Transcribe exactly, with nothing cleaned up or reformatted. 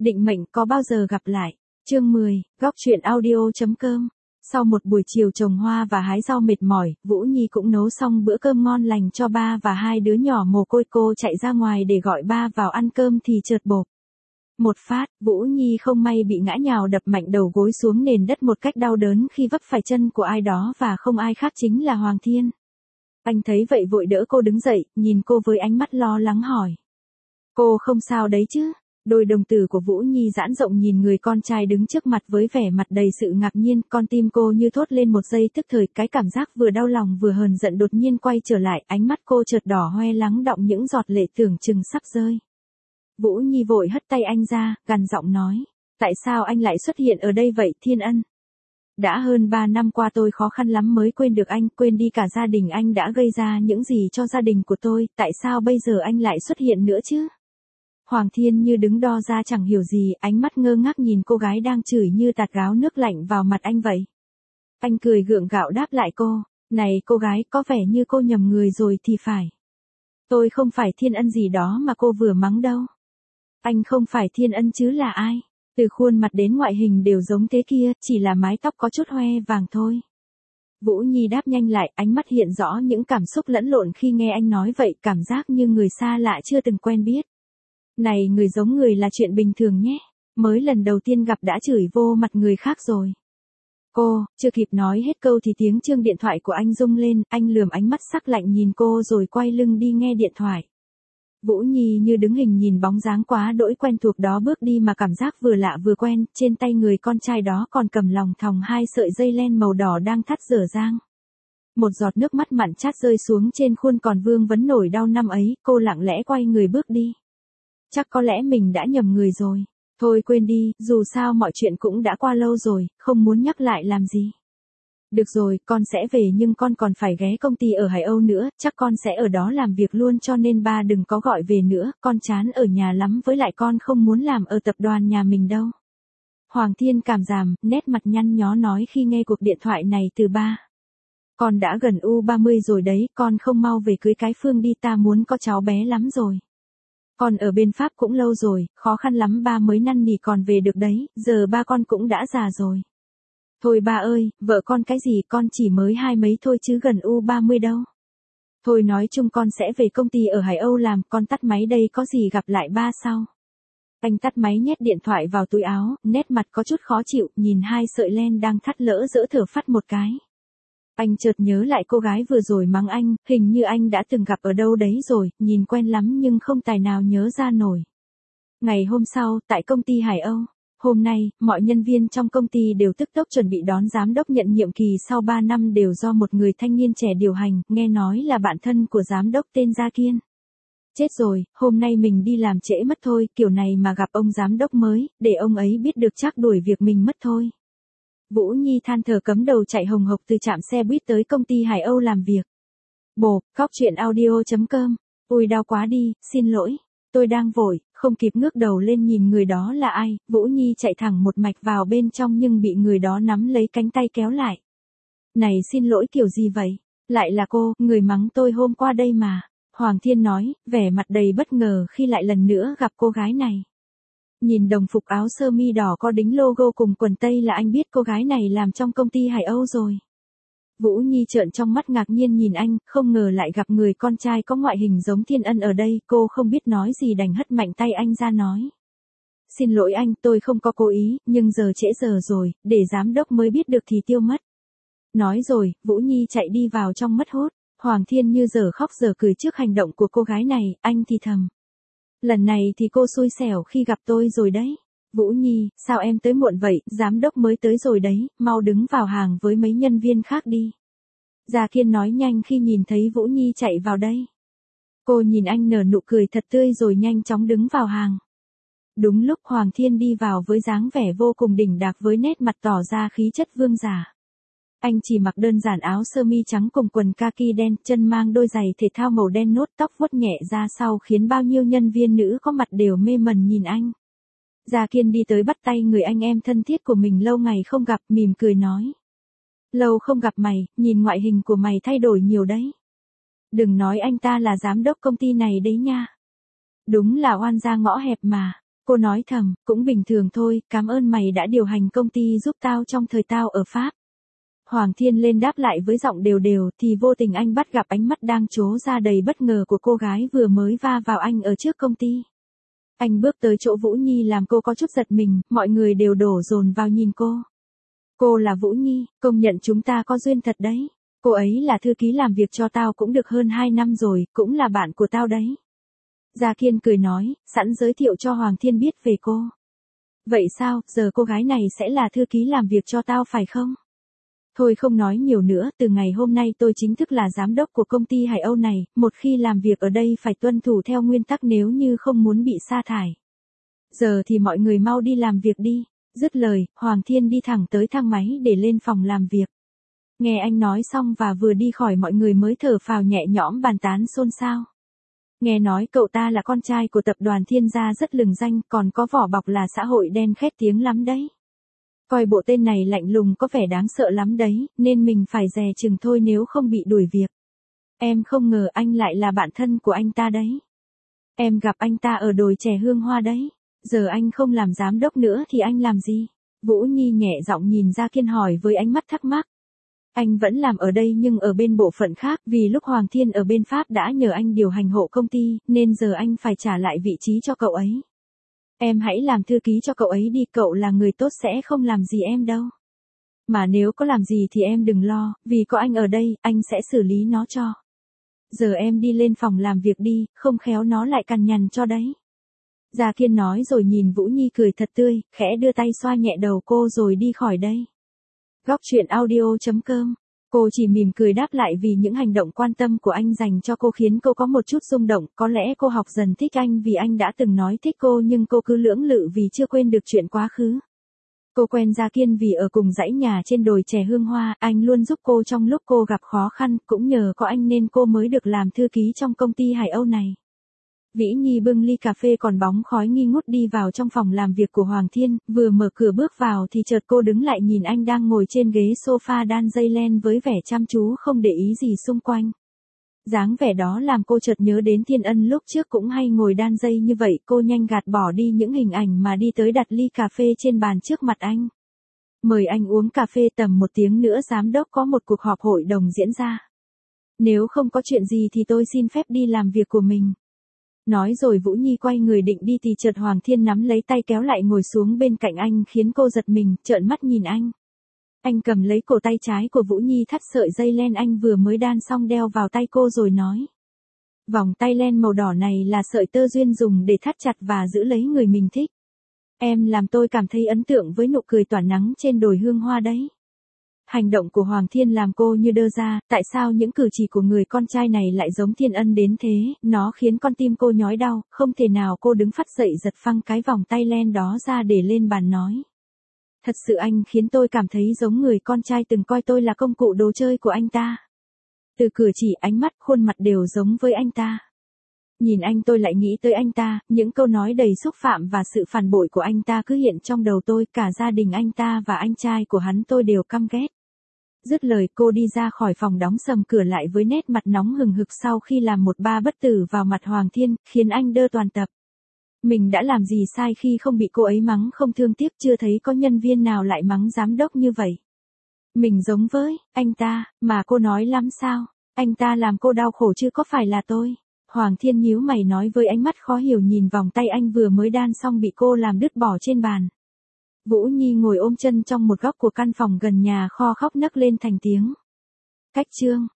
Định mệnh có bao giờ gặp lại. Chương mười, góc truyện audio.com. Sau một buổi chiều trồng hoa và hái rau mệt mỏi, Vũ Nhi cũng nấu xong bữa cơm ngon lành cho ba và hai đứa nhỏ mồ côi. Cô chạy ra ngoài để gọi ba vào ăn cơm thì chợt bộp một phát, Vũ Nhi không may bị ngã nhào đập mạnh đầu gối xuống nền đất một cách đau đớn khi vấp phải chân của ai đó, và không ai khác chính là Hoàng Thiên. Anh thấy vậy vội đỡ cô đứng dậy, nhìn cô với ánh mắt lo lắng hỏi: "Cô không sao đấy chứ?" Đôi đồng tử của Vũ Nhi giãn rộng nhìn người con trai đứng trước mặt với vẻ mặt đầy sự ngạc nhiên. Con tim cô như thốt lên một giây tức thời, cái cảm giác vừa đau lòng vừa hờn giận đột nhiên quay trở lại, ánh mắt cô chợt đỏ hoe lắng đọng những giọt lệ tưởng chừng sắp rơi. Vũ Nhi vội hất tay anh ra, gằn giọng nói: "Tại sao anh lại xuất hiện ở đây vậy, Thiên Ân? Đã hơn ba năm qua tôi khó khăn lắm mới quên được anh, quên đi cả gia đình anh đã gây ra những gì cho gia đình của tôi, tại sao bây giờ anh lại xuất hiện nữa chứ?" Hoàng Thiên như đứng đo ra chẳng hiểu gì, ánh mắt ngơ ngác nhìn cô gái đang chửi như tạt gáo nước lạnh vào mặt anh vậy. Anh cười gượng gạo đáp lại cô: "Này cô gái, có vẻ như cô nhầm người rồi thì phải. Tôi không phải Thiên Ân gì đó mà cô vừa mắng đâu. Anh không phải Thiên Ân chứ là ai? Từ khuôn mặt đến ngoại hình đều giống thế kia, chỉ là mái tóc có chút hoe vàng thôi." Vũ Nhi đáp nhanh lại, ánh mắt hiện rõ những cảm xúc lẫn lộn khi nghe anh nói vậy, cảm giác như người xa lạ chưa từng quen biết. Này, người giống người là chuyện bình thường nhé, mới lần đầu tiên gặp đã chửi vô mặt người khác rồi. Cô, chưa kịp nói hết câu thì tiếng chuông điện thoại của anh rung lên, anh lườm ánh mắt sắc lạnh nhìn cô rồi quay lưng đi nghe điện thoại. Vũ Nhi như đứng hình nhìn bóng dáng quá đỗi quen thuộc đó bước đi mà cảm giác vừa lạ vừa quen, trên tay người con trai đó còn cầm lòng thòng hai sợi dây len màu đỏ đang thắt dở dang. Một giọt nước mắt mặn chát rơi xuống trên khuôn còn vương vấn nổi đau năm ấy, cô lặng lẽ quay người bước đi. Chắc có lẽ mình đã nhầm người rồi. Thôi quên đi, dù sao mọi chuyện cũng đã qua lâu rồi, không muốn nhắc lại làm gì. Được rồi, con sẽ về nhưng con còn phải ghé công ty ở Hải Âu nữa, chắc con sẽ ở đó làm việc luôn cho nên ba đừng có gọi về nữa, con chán ở nhà lắm, với lại con không muốn làm ở tập đoàn nhà mình đâu." Hoàng Thiên cảm giảm, nét mặt nhăn nhó nói khi nghe cuộc điện thoại này từ ba. "Con đã gần u ba mươi rồi đấy, con không mau về cưới cái Phương đi, ta muốn có cháu bé lắm rồi. Con ở bên Pháp cũng lâu rồi, khó khăn lắm ba mới năn nỉ còn về được đấy, giờ ba con cũng đã già rồi." "Thôi ba ơi, vợ con cái gì, con chỉ mới hai mấy thôi chứ gần u ba mươi đâu. Thôi nói chung con sẽ về công ty ở Hải Âu làm, con tắt máy đây, có gì gặp lại ba sau." Anh tắt máy nhét điện thoại vào túi áo, nét mặt có chút khó chịu, nhìn hai sợi len đang thắt lỡ dỡ thở phắt một cái. Anh chợt nhớ lại cô gái vừa rồi mắng anh, hình như anh đã từng gặp ở đâu đấy rồi, nhìn quen lắm nhưng không tài nào nhớ ra nổi. Ngày hôm sau, tại công ty Hải Âu. Hôm nay, mọi nhân viên trong công ty đều tức tốc chuẩn bị đón giám đốc nhận nhiệm kỳ sau ba năm đều do một người thanh niên trẻ điều hành, nghe nói là bạn thân của giám đốc tên Gia Kiên. Chết rồi, hôm nay mình đi làm trễ mất thôi, kiểu này mà gặp ông giám đốc mới, để ông ấy biết được chắc đuổi việc mình mất thôi. Vũ Nhi than thở cắm đầu chạy hồng hộc từ trạm xe buýt tới công ty Hải Âu làm việc. Bộp, góc truyện audio.com. "Ui đau quá đi, xin lỗi. Tôi đang vội." Không kịp ngước đầu lên nhìn người đó là ai, Vũ Nhi chạy thẳng một mạch vào bên trong nhưng bị người đó nắm lấy cánh tay kéo lại. "Này xin lỗi kiểu gì vậy? Lại là cô, người mắng tôi hôm qua đây mà." Hoàng Thiên nói, vẻ mặt đầy bất ngờ khi lại lần nữa gặp cô gái này. Nhìn đồng phục áo sơ mi đỏ có đính logo cùng quần tây là anh biết cô gái này làm trong công ty Hải Âu rồi. Vũ Nhi trợn trong mắt ngạc nhiên nhìn anh, không ngờ lại gặp người con trai có ngoại hình giống Thiên Ân ở đây, cô không biết nói gì đành hất mạnh tay anh ra nói: "Xin lỗi anh, tôi không có cố ý, nhưng giờ trễ giờ rồi, để giám đốc mới biết được thì tiêu mất." Nói rồi, Vũ Nhi chạy đi vào trong mất hút. Hoàng Thiên như giờ khóc giờ cười trước hành động của cô gái này, anh thì thầm: "Lần này thì cô xui xẻo khi gặp tôi rồi đấy. Vũ Nhi, sao em tới muộn vậy, giám đốc mới tới rồi đấy, mau đứng vào hàng với mấy nhân viên khác đi." Gia Kiên nói nhanh khi nhìn thấy Vũ Nhi chạy vào đây. Cô nhìn anh nở nụ cười thật tươi rồi nhanh chóng đứng vào hàng. Đúng lúc Hoàng Thiên đi vào với dáng vẻ vô cùng đỉnh đạc với nét mặt tỏ ra khí chất vương giả. Anh chỉ mặc đơn giản áo sơ mi trắng cùng quần kaki đen, chân mang đôi giày thể thao màu đen nốt, tóc vuốt nhẹ ra sau khiến bao nhiêu nhân viên nữ có mặt đều mê mẩn nhìn anh. Gia Kiên đi tới bắt tay người anh em thân thiết của mình lâu ngày không gặp, mỉm cười nói: "Lâu không gặp mày, nhìn ngoại hình của mày thay đổi nhiều đấy. Đừng nói anh ta là giám đốc công ty này đấy nha. Đúng là oan gia ngõ hẹp mà." Cô nói thầm, cũng bình thường thôi, cảm ơn mày đã điều hành công ty giúp tao trong thời tao ở Pháp. Hoàng Thiên lên đáp lại với giọng đều đều thì vô tình anh bắt gặp ánh mắt đang trố ra đầy bất ngờ của cô gái vừa mới va vào anh ở trước công ty. Anh bước tới chỗ Vũ Nhi làm cô có chút giật mình, mọi người đều đổ dồn vào nhìn cô. Cô là Vũ Nhi, công nhận chúng ta có duyên thật đấy. Cô ấy là thư ký làm việc cho tao cũng được hơn hai năm rồi, cũng là bạn của tao đấy. Gia Kiên cười nói, sẵn giới thiệu cho Hoàng Thiên biết về cô. Vậy sao, giờ cô gái này sẽ là thư ký làm việc cho tao phải không? Thôi không nói nhiều nữa, từ ngày hôm nay tôi chính thức là giám đốc của công ty Hải Âu này, một khi làm việc ở đây phải tuân thủ theo nguyên tắc nếu như không muốn bị sa thải. Giờ thì mọi người mau đi làm việc đi. Dứt lời, Hoàng Thiên đi thẳng tới thang máy để lên phòng làm việc. Nghe anh nói xong và vừa đi khỏi mọi người mới thở phào nhẹ nhõm bàn tán xôn xao. Nghe nói cậu ta là con trai của tập đoàn Thiên Gia rất lừng danh, còn có vỏ bọc là xã hội đen khét tiếng lắm đấy. Coi bộ tên này lạnh lùng có vẻ đáng sợ lắm đấy, nên mình phải dè chừng thôi nếu không bị đuổi việc. Em không ngờ anh lại là bạn thân của anh ta đấy. Em gặp anh ta ở đồi chè Hương Hoa đấy. Giờ anh không làm giám đốc nữa thì anh làm gì? Vũ Nhi nhẹ giọng nhìn Gia Kiên hỏi với ánh mắt thắc mắc. Anh vẫn làm ở đây nhưng ở bên bộ phận khác, vì lúc Hoàng Thiên ở bên Pháp đã nhờ anh điều hành hộ công ty, nên giờ anh phải trả lại vị trí cho cậu ấy. Em hãy làm thư ký cho cậu ấy đi, cậu là người tốt sẽ không làm gì em đâu. Mà nếu có làm gì thì em đừng lo, vì có anh ở đây, anh sẽ xử lý nó cho. Giờ em đi lên phòng làm việc đi, không khéo nó lại cằn nhằn cho đấy. Gia Kiên nói rồi nhìn Vũ Nhi cười thật tươi, khẽ đưa tay xoa nhẹ đầu cô rồi đi khỏi đây. Góc truyện audio chấm com. Cô chỉ mỉm cười đáp lại vì những hành động quan tâm của anh dành cho cô khiến cô có một chút rung động, có lẽ cô học dần thích anh vì anh đã từng nói thích cô nhưng cô cứ lưỡng lự vì chưa quên được chuyện quá khứ. Cô quen Gia Kiên vì ở cùng dãy nhà trên đồi chè Hương Hoa, anh luôn giúp cô trong lúc cô gặp khó khăn, cũng nhờ có anh nên cô mới được làm thư ký trong công ty Hải Âu này. Vĩ Nhi bưng ly cà phê còn bóng khói nghi ngút đi vào trong phòng làm việc của Hoàng Thiên, vừa mở cửa bước vào thì chợt cô đứng lại nhìn anh đang ngồi trên ghế sofa đan dây len với vẻ chăm chú không để ý gì xung quanh. Dáng vẻ đó làm cô chợt nhớ đến Thiên Ân lúc trước cũng hay ngồi đan dây như vậy, cô nhanh gạt bỏ đi những hình ảnh mà đi tới đặt ly cà phê trên bàn trước mặt anh. Mời anh uống cà phê, tầm một tiếng nữa giám đốc có một cuộc họp hội đồng diễn ra. Nếu không có chuyện gì thì tôi xin phép đi làm việc của mình. Nói rồi Vũ Nhi quay người định đi thì chợt Hoàng Thiên nắm lấy tay kéo lại ngồi xuống bên cạnh anh khiến cô giật mình, trợn mắt nhìn anh. Anh cầm lấy cổ tay trái của Vũ Nhi thắt sợi dây len anh vừa mới đan xong đeo vào tay cô rồi nói. Vòng tay len màu đỏ này là sợi tơ duyên dùng để thắt chặt và giữ lấy người mình thích. Em làm tôi cảm thấy ấn tượng với nụ cười tỏa nắng trên đồi Hương Hoa đấy. Hành động của Hoàng Thiên làm cô như đơ ra, tại sao những cử chỉ của người con trai này lại giống Thiên Ân đến thế, nó khiến con tim cô nhói đau, không thể nào cô đứng phắt dậy giật phăng cái vòng tay len đó ra để lên bàn nói. Thật sự anh khiến tôi cảm thấy giống người con trai từng coi tôi là công cụ đồ chơi của anh ta. Từ cử chỉ, ánh mắt, khuôn mặt đều giống với anh ta. Nhìn anh tôi lại nghĩ tới anh ta, những câu nói đầy xúc phạm và sự phản bội của anh ta cứ hiện trong đầu tôi, cả gia đình anh ta và anh trai của hắn tôi đều căm ghét. Dứt lời cô đi ra khỏi phòng đóng sầm cửa lại với nét mặt nóng hừng hực sau khi làm một ba bất tử vào mặt Hoàng Thiên, khiến anh đơ toàn tập. Mình đã làm gì sai khi không bị cô ấy mắng không thương tiếc, chưa thấy có nhân viên nào lại mắng giám đốc như vậy. Mình giống với anh ta, mà cô nói lắm sao, anh ta làm cô đau khổ chứ có phải là tôi. Hoàng Thiên nhíu mày nói với ánh mắt khó hiểu nhìn vòng tay anh vừa mới đan xong bị cô làm đứt bỏ trên bàn. Vũ Nhi ngồi ôm chân trong một góc của căn phòng gần nhà kho khóc nấc lên thành tiếng. Cách chương